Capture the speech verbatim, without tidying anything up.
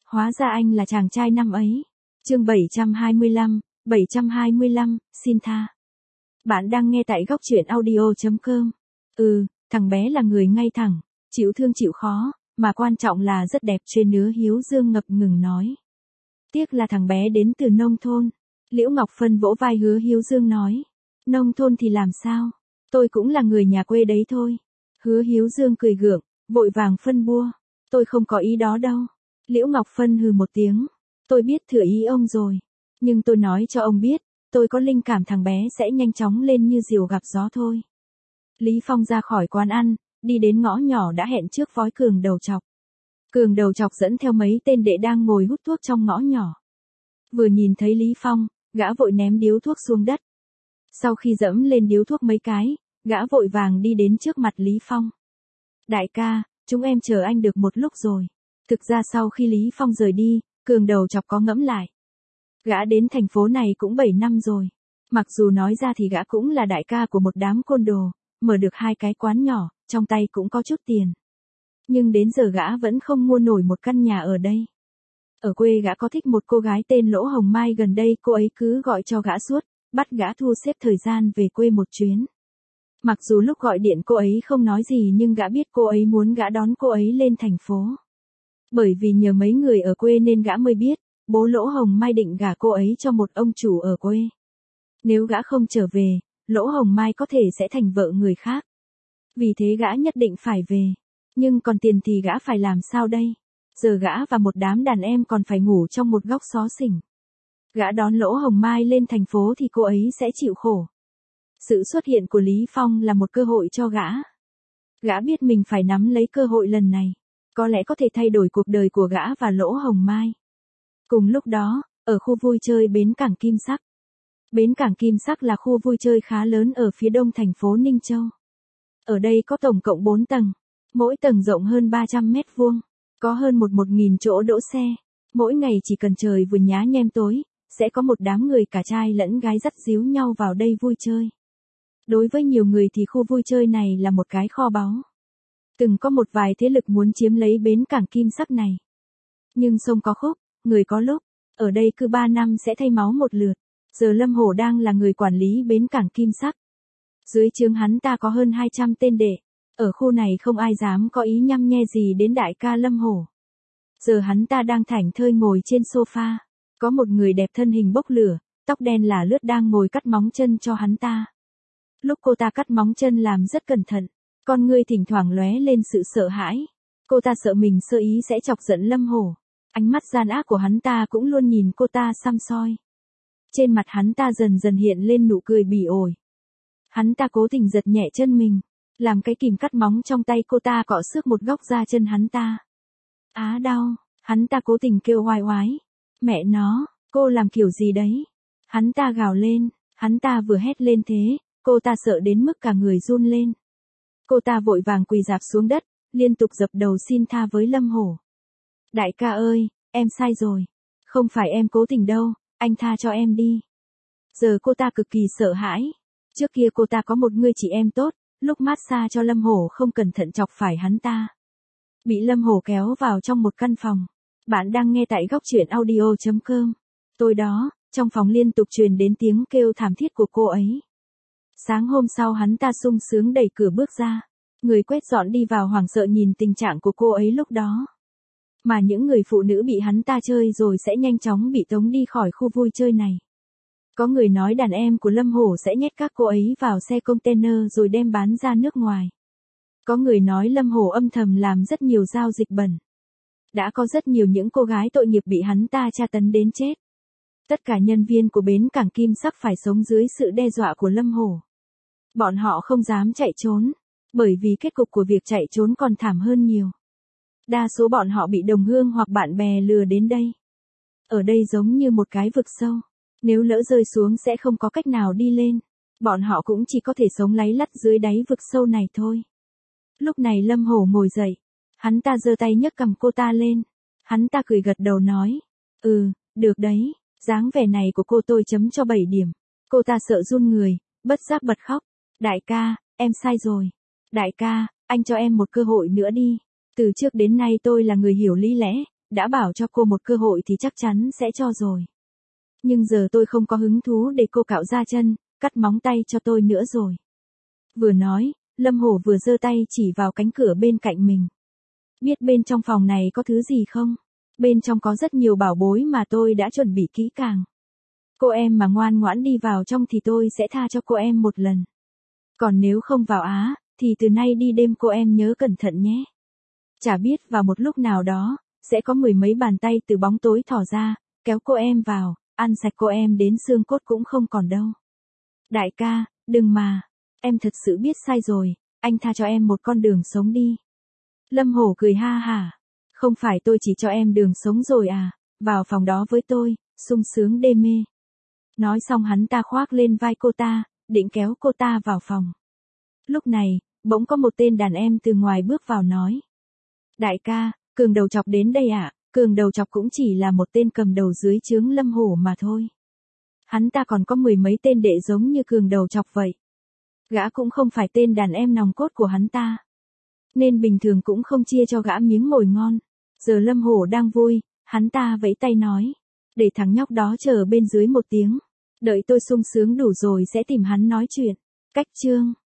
Hóa ra anh là chàng trai năm ấy. Chương bảy trăm hai mươi lăm, bảy trăm hai mươi lăm, xin tha. Bạn đang nghe tại góc truyện audio chấm com. Ừ, thằng bé là người ngay thẳng, chịu thương chịu khó, mà quan trọng là rất đẹp, chuyên nứa Hiếu Dương ngập ngừng nói. Tiếc là thằng bé đến từ nông thôn. Liễu Ngọc Phân vỗ vai Hứa Hiếu Dương nói. Nông thôn thì làm sao? Tôi cũng là người nhà quê đấy thôi. Hứa Hiếu Dương cười gượng, vội vàng phân bua. Tôi không có ý đó đâu. Liễu Ngọc Phân hừ một tiếng. Tôi biết thừa ý ông rồi. Nhưng tôi nói cho ông biết, tôi có linh cảm thằng bé sẽ nhanh chóng lên như diều gặp gió thôi. Lý Phong ra khỏi quán ăn, đi đến ngõ nhỏ đã hẹn trước với Cường Đầu Chọc. Cường Đầu Chọc dẫn theo mấy tên đệ đang ngồi hút thuốc trong ngõ nhỏ. Vừa nhìn thấy Lý Phong, gã vội ném điếu thuốc xuống đất. Sau khi dẫm lên điếu thuốc mấy cái, gã vội vàng đi đến trước mặt Lý Phong. Đại ca, chúng em chờ anh được một lúc rồi. Thực ra sau khi Lý Phong rời đi, Cường Đầu Chọc có ngẫm lại. Gã đến thành phố này cũng bảy năm rồi. Mặc dù nói ra thì gã cũng là đại ca của một đám côn đồ, mở được hai cái quán nhỏ, trong tay cũng có chút tiền. Nhưng đến giờ gã vẫn không mua nổi một căn nhà ở đây. Ở quê gã có thích một cô gái tên Lỗ Hồng Mai, gần đây cô ấy cứ gọi cho gã suốt, bắt gã thu xếp thời gian về quê một chuyến. Mặc dù lúc gọi điện cô ấy không nói gì nhưng gã biết cô ấy muốn gã đón cô ấy lên thành phố. Bởi vì nhờ mấy người ở quê nên gã mới biết, bố Lỗ Hồng Mai định gả cô ấy cho một ông chủ ở quê. Nếu gã không trở về, Lỗ Hồng Mai có thể sẽ thành vợ người khác. Vì thế gã nhất định phải về. Nhưng còn tiền thì gã phải làm sao đây? Giờ gã và một đám đàn em còn phải ngủ trong một góc xó xỉnh. Gã đón Lỗ Hồng Mai lên thành phố thì cô ấy sẽ chịu khổ. Sự xuất hiện của Lý Phong là một cơ hội cho gã. Gã biết mình phải nắm lấy cơ hội lần này. Có lẽ có thể thay đổi cuộc đời của gã và Lỗ Hồng Mai. Cùng lúc đó, ở khu vui chơi Bến Cảng Kim Sắc. Bến Cảng Kim Sắc là khu vui chơi khá lớn ở phía đông thành phố Ninh Châu. Ở đây có tổng cộng bốn tầng. Mỗi tầng rộng hơn ba trăm mét vuông. Có hơn một một nghìn chỗ đỗ xe. Mỗi ngày chỉ cần trời vừa nhá nhem tối, sẽ có một đám người cả trai lẫn gái dắt díu nhau vào đây vui chơi. Đối với nhiều người thì khu vui chơi này là một cái kho báu. Từng có một vài thế lực muốn chiếm lấy Bến Cảng Kim Sắc này. Nhưng sông có khúc, người có lúc, ở đây cứ ba năm sẽ thay máu một lượt. Giờ Lâm Hổ đang là người quản lý Bến Cảng Kim Sắc. Dưới trướng hắn ta có hơn hai trăm tên đệ. Ở khu này không ai dám có ý nhăm nhe gì đến đại ca Lâm Hổ. Giờ hắn ta đang thảnh thơi ngồi trên sofa. Có một người đẹp thân hình bốc lửa, tóc đen là lướt đang ngồi cắt móng chân cho hắn ta. Lúc cô ta cắt móng chân làm rất cẩn thận, con ngươi thỉnh thoảng lóe lên sự sợ hãi. Cô ta sợ mình sơ ý sẽ chọc giận Lâm Hổ. Ánh mắt gian ác của hắn ta cũng luôn nhìn cô ta săm soi. Trên mặt hắn ta dần dần hiện lên nụ cười bỉ ổi. Hắn ta cố tình giật nhẹ chân mình, làm cái kìm cắt móng trong tay cô ta cọ xước một góc da chân hắn ta. Á đau, hắn ta cố tình kêu oai oái. Mẹ nó, cô làm kiểu gì đấy? Hắn ta gào lên, hắn ta vừa hét lên thế, cô ta sợ đến mức cả người run lên. Cô ta vội vàng quỳ rạp xuống đất, liên tục dập đầu xin tha với Lâm Hổ. Đại ca ơi, em sai rồi. Không phải em cố tình đâu, anh tha cho em đi. Giờ cô ta cực kỳ sợ hãi. Trước kia cô ta có một người chị em tốt, lúc massage cho Lâm Hổ không cẩn thận chọc phải hắn ta. Bị Lâm Hổ kéo vào trong một căn phòng. Bạn đang nghe tại góc truyện audio chấm com. Tối đó, trong phòng liên tục truyền đến tiếng kêu thảm thiết của cô ấy. Sáng hôm sau hắn ta sung sướng đẩy cửa bước ra. Người quét dọn đi vào hoảng sợ nhìn tình trạng của cô ấy lúc đó. Mà những người phụ nữ bị hắn ta chơi rồi sẽ nhanh chóng bị tống đi khỏi khu vui chơi này. Có người nói đàn em của Lâm Hổ sẽ nhét các cô ấy vào xe container rồi đem bán ra nước ngoài. Có người nói Lâm Hổ âm thầm làm rất nhiều giao dịch bẩn. Đã có rất nhiều những cô gái tội nghiệp bị hắn ta tra tấn đến chết. Tất cả nhân viên của Bến Cảng Kim Sắc phải sống dưới sự đe dọa của Lâm Hổ. Bọn họ không dám chạy trốn, bởi vì kết cục của việc chạy trốn còn thảm hơn nhiều. Đa số bọn họ bị đồng hương hoặc bạn bè lừa đến đây. Ở đây giống như một cái vực sâu. Nếu lỡ rơi xuống sẽ không có cách nào đi lên. Bọn họ cũng chỉ có thể sống láy lắt dưới đáy vực sâu này thôi. Lúc này Lâm Hổ ngồi dậy. Hắn ta giơ tay nhấc cầm cô ta lên. Hắn ta cười gật đầu nói. Ừ, được đấy, dáng vẻ này của cô tôi chấm cho bảy điểm. Cô ta sợ run người, bất giác bật khóc. Đại ca, em sai rồi. Đại ca, anh cho em một cơ hội nữa đi. Từ trước đến nay tôi là người hiểu lý lẽ, đã bảo cho cô một cơ hội thì chắc chắn sẽ cho rồi. Nhưng giờ tôi không có hứng thú để cô cạo da chân, cắt móng tay cho tôi nữa rồi. Vừa nói, Lâm Hổ vừa giơ tay chỉ vào cánh cửa bên cạnh mình. Biết bên trong phòng này có thứ gì không? Bên trong có rất nhiều bảo bối mà tôi đã chuẩn bị kỹ càng. Cô em mà ngoan ngoãn đi vào trong thì tôi sẽ tha cho cô em một lần. Còn nếu không vào á, thì từ nay đi đêm cô em nhớ cẩn thận nhé. Chả biết vào một lúc nào đó, sẽ có mười mấy bàn tay từ bóng tối thò ra, kéo cô em vào, ăn sạch cô em đến xương cốt cũng không còn đâu. Đại ca, đừng mà, em thật sự biết sai rồi, anh tha cho em một con đường sống đi. Lâm Hổ cười ha hả. Không phải tôi chỉ cho em đường sống rồi à, vào phòng đó với tôi, sung sướng đê mê. Nói xong hắn ta khoác lên vai cô ta, định kéo cô ta vào phòng. Lúc này, bỗng có một tên đàn em từ ngoài bước vào nói. Đại ca, Cường Đầu Chọc đến đây ạ. À? Cường Đầu Chọc cũng chỉ là một tên cầm đầu dưới trướng Lâm Hổ mà thôi. Hắn ta còn có mười mấy tên đệ giống như Cường Đầu Chọc vậy. Gã cũng không phải tên đàn em nòng cốt của hắn ta. Nên bình thường cũng không chia cho gã miếng mồi ngon. Giờ Lâm Hổ đang vui, hắn ta vẫy tay nói. Để thằng nhóc đó chờ bên dưới một tiếng. Đợi tôi sung sướng đủ rồi sẽ tìm hắn nói chuyện. Cách chương.